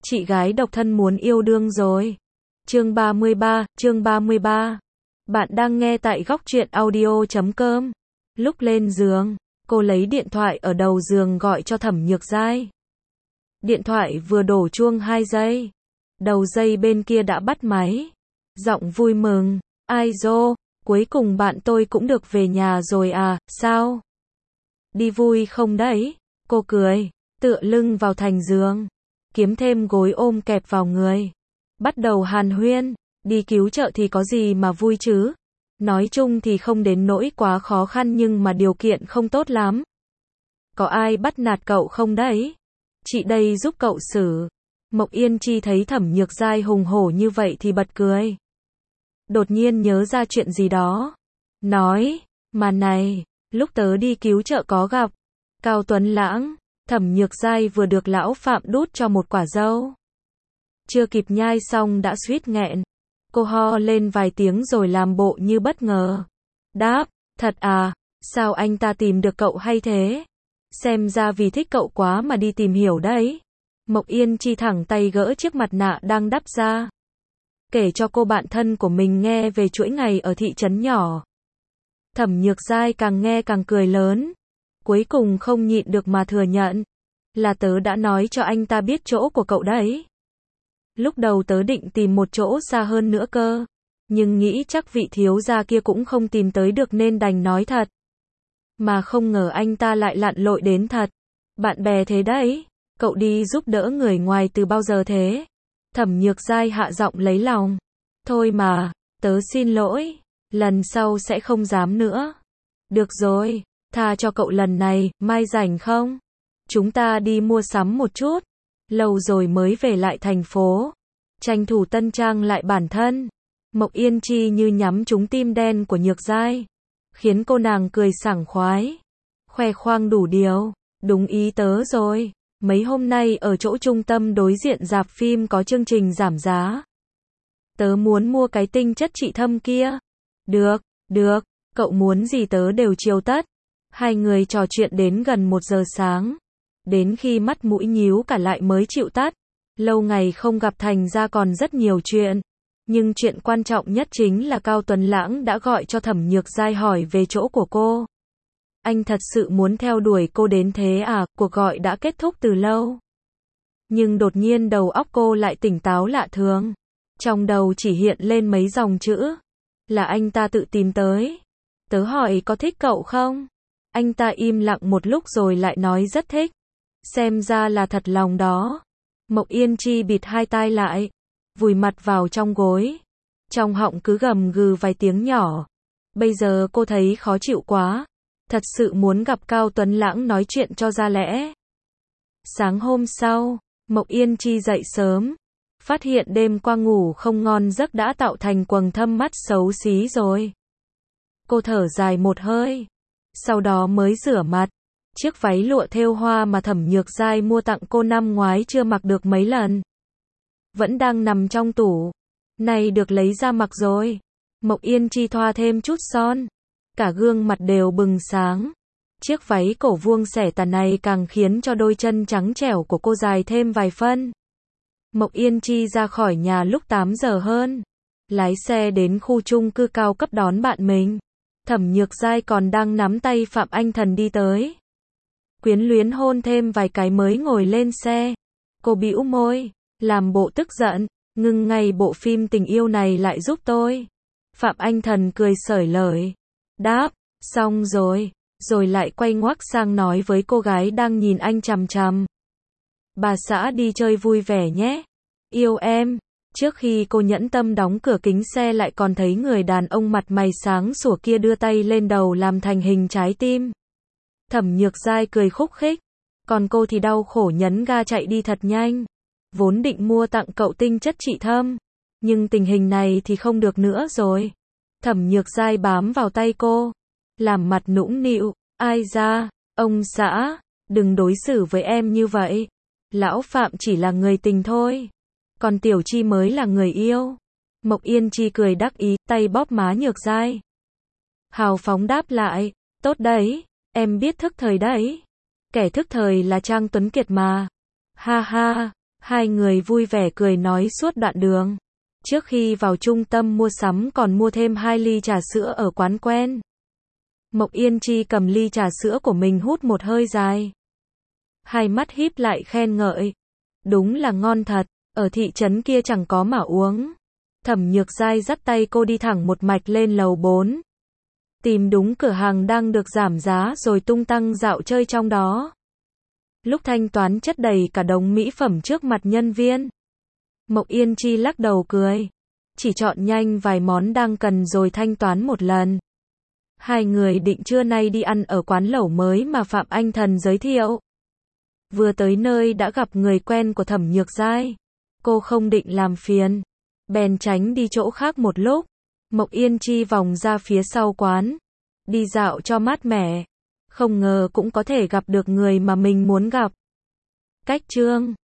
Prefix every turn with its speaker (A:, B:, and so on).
A: Chị gái độc thân muốn yêu đương rồi. Chương 33. Bạn đang nghe tại góc truyện audio.com. Lúc lên giường, cô lấy điện thoại ở đầu giường gọi cho Thẩm Nhược Giai. Điện thoại vừa đổ chuông 2 giây. Đầu dây bên kia đã bắt máy. Giọng vui mừng. Ai dô, cuối cùng bạn tôi cũng được về nhà rồi à, sao? Đi vui không đấy? Cô cười, tựa lưng vào thành giường. Kiếm thêm gối ôm kẹp vào người. Bắt đầu hàn huyên, đi cứu trợ thì có gì mà vui chứ? Nói chung thì không đến nỗi quá khó khăn nhưng mà điều kiện không tốt lắm. Có ai bắt nạt cậu không đấy? Chị đây giúp cậu xử. Mộc Yên Chi thấy Thẩm Nhược Giai hùng hổ như vậy thì bật cười. Đột nhiên nhớ ra chuyện gì đó. Nói, mà này, lúc tớ đi cứu trợ có gặp Cao Tuấn Lãng. Thẩm Nhược Giai vừa được lão Phạm đút cho một quả dâu. Chưa kịp nhai xong đã suýt nghẹn. Cô ho lên vài tiếng rồi làm bộ như bất ngờ. Đáp, thật à, sao anh ta tìm được cậu hay thế? Xem ra vì thích cậu quá mà đi tìm hiểu đấy. Mộc Yên Chi thẳng tay gỡ chiếc mặt nạ đang đắp ra. Kể cho cô bạn thân của mình nghe về chuỗi ngày ở thị trấn nhỏ. Thẩm Nhược Giai càng nghe càng cười lớn. Cuối cùng không nhịn được mà thừa nhận. Là tớ đã nói cho anh ta biết chỗ của cậu đấy. Lúc đầu tớ định tìm một chỗ xa hơn nữa cơ. Nhưng nghĩ chắc vị thiếu gia kia cũng không tìm tới được nên đành nói thật. Mà không ngờ anh ta lại lặn lội đến thật. Bạn bè thế đấy. Cậu đi giúp đỡ người ngoài từ bao giờ thế? Thẩm Nhược Giai hạ giọng lấy lòng. Thôi mà, tớ xin lỗi. Lần sau sẽ không dám nữa. Được rồi, tha cho cậu lần này, mai rảnh không? Chúng ta đi mua sắm một chút. Lâu rồi mới về lại thành phố. Tranh thủ tân trang lại bản thân. Mộc Yên Chi như nhắm trúng tim đen của Nhược Giai. Khiến cô nàng cười sảng khoái. Khoe khoang đủ điều. Đúng ý tớ rồi. Mấy hôm nay ở chỗ trung tâm đối diện rạp phim có chương trình giảm giá. Tớ muốn mua cái tinh chất trị thâm kia. Được, cậu muốn gì tớ đều chiều tất. Hai người trò chuyện đến gần 1 giờ sáng. Đến khi mắt mũi nhíu cả lại mới chịu tắt. Lâu ngày không gặp thành ra còn rất nhiều chuyện. Nhưng chuyện quan trọng nhất chính là Cao Tuấn Lãng đã gọi cho Thẩm Nhược Giai hỏi về chỗ của cô. Anh thật sự muốn theo đuổi cô đến thế à? Cuộc gọi đã kết thúc từ lâu. Nhưng đột nhiên đầu óc cô lại tỉnh táo lạ thường. Trong đầu chỉ hiện lên mấy dòng chữ. Là anh ta tự tìm tới. Tớ hỏi có thích cậu không? Anh ta im lặng một lúc rồi lại nói rất thích. Xem ra là thật lòng đó. Mộc Yên Chi bịt hai tai lại. Vùi mặt vào trong gối. Trong họng cứ gầm gừ vài tiếng nhỏ. Bây giờ cô thấy khó chịu quá. Thật sự muốn gặp Cao Tuấn Lãng nói chuyện cho ra lẽ. Sáng hôm sau, Mộc Yên Chi dậy sớm. Phát hiện đêm qua ngủ không ngon giấc đã tạo thành quầng thâm mắt xấu xí rồi. Cô thở dài một hơi. Sau đó mới rửa mặt. Chiếc váy lụa thêu hoa mà Thẩm Nhược Giai mua tặng cô năm ngoái chưa mặc được mấy lần. Vẫn đang nằm trong tủ. Này được lấy ra mặc rồi. Mộc Yên Chi thoa thêm chút son. Cả gương mặt đều bừng sáng. Chiếc váy cổ vuông xẻ tà này càng khiến cho đôi chân trắng trẻo của cô dài thêm vài phân. Mộc Yên Chi ra khỏi nhà lúc 8 giờ hơn. Lái xe đến khu chung cư cao cấp đón bạn mình. Thẩm Nhược Giai còn đang nắm tay Phạm Anh Thần đi tới. Quyến luyến hôn thêm vài cái mới ngồi lên xe. Cô bĩu môi, làm bộ tức giận. Ngưng ngay bộ phim tình yêu này lại giúp tôi. Phạm Anh Thần cười xởi lởi. Đáp, xong rồi. Rồi lại quay ngoắt sang nói với cô gái đang nhìn anh chằm chằm. Bà xã đi chơi vui vẻ nhé. Yêu em. Trước khi cô nhẫn tâm đóng cửa kính xe lại còn thấy người đàn ông mặt mày sáng sủa kia đưa tay lên đầu làm thành hình trái tim. Thẩm Nhược Giai cười khúc khích. Còn cô thì đau khổ nhấn ga chạy đi thật nhanh. Vốn định mua tặng cậu tinh chất trị thâm. Nhưng tình hình này thì không được nữa rồi. Thẩm Nhược Giai bám vào tay cô. Làm mặt nũng nịu. Ai da, ông xã, đừng đối xử với em như vậy. Lão Phạm chỉ là người tình thôi. Còn Tiểu Chi mới là người yêu. Mộc Yên Chi cười đắc ý, tay bóp má Nhược Giai. Hào phóng đáp lại. Tốt đấy, em biết thức thời đấy. Kẻ thức thời là Trang Tuấn Kiệt mà. Ha ha, Hai người vui vẻ cười nói suốt đoạn đường. Trước khi vào trung tâm mua sắm còn mua thêm 2 ly trà sữa ở quán quen. Mộc Yên Chi cầm ly trà sữa của mình hút một hơi dài. Hai mắt híp lại khen ngợi. Đúng là ngon thật, ở thị trấn kia chẳng có mà uống. Thẩm Nhược Giai dắt tay cô đi thẳng một mạch lên lầu 4. Tìm đúng cửa hàng đang được giảm giá rồi tung tăng dạo chơi trong đó. Lúc thanh toán chất đầy cả đống mỹ phẩm trước mặt nhân viên. Mộc Yên Chi lắc đầu cười. Chỉ chọn nhanh vài món đang cần rồi thanh toán một lần. Hai người định trưa nay đi ăn ở quán lẩu mới mà Phạm Anh Thần giới thiệu. Vừa tới nơi đã gặp người quen của Thẩm Nhược Giai. Cô không định làm phiền, bèn tránh đi chỗ khác một lúc. Mộc Yên Chi vòng ra phía sau quán, đi dạo cho mát mẻ. Không ngờ cũng có thể gặp được người mà mình muốn gặp. Cách chương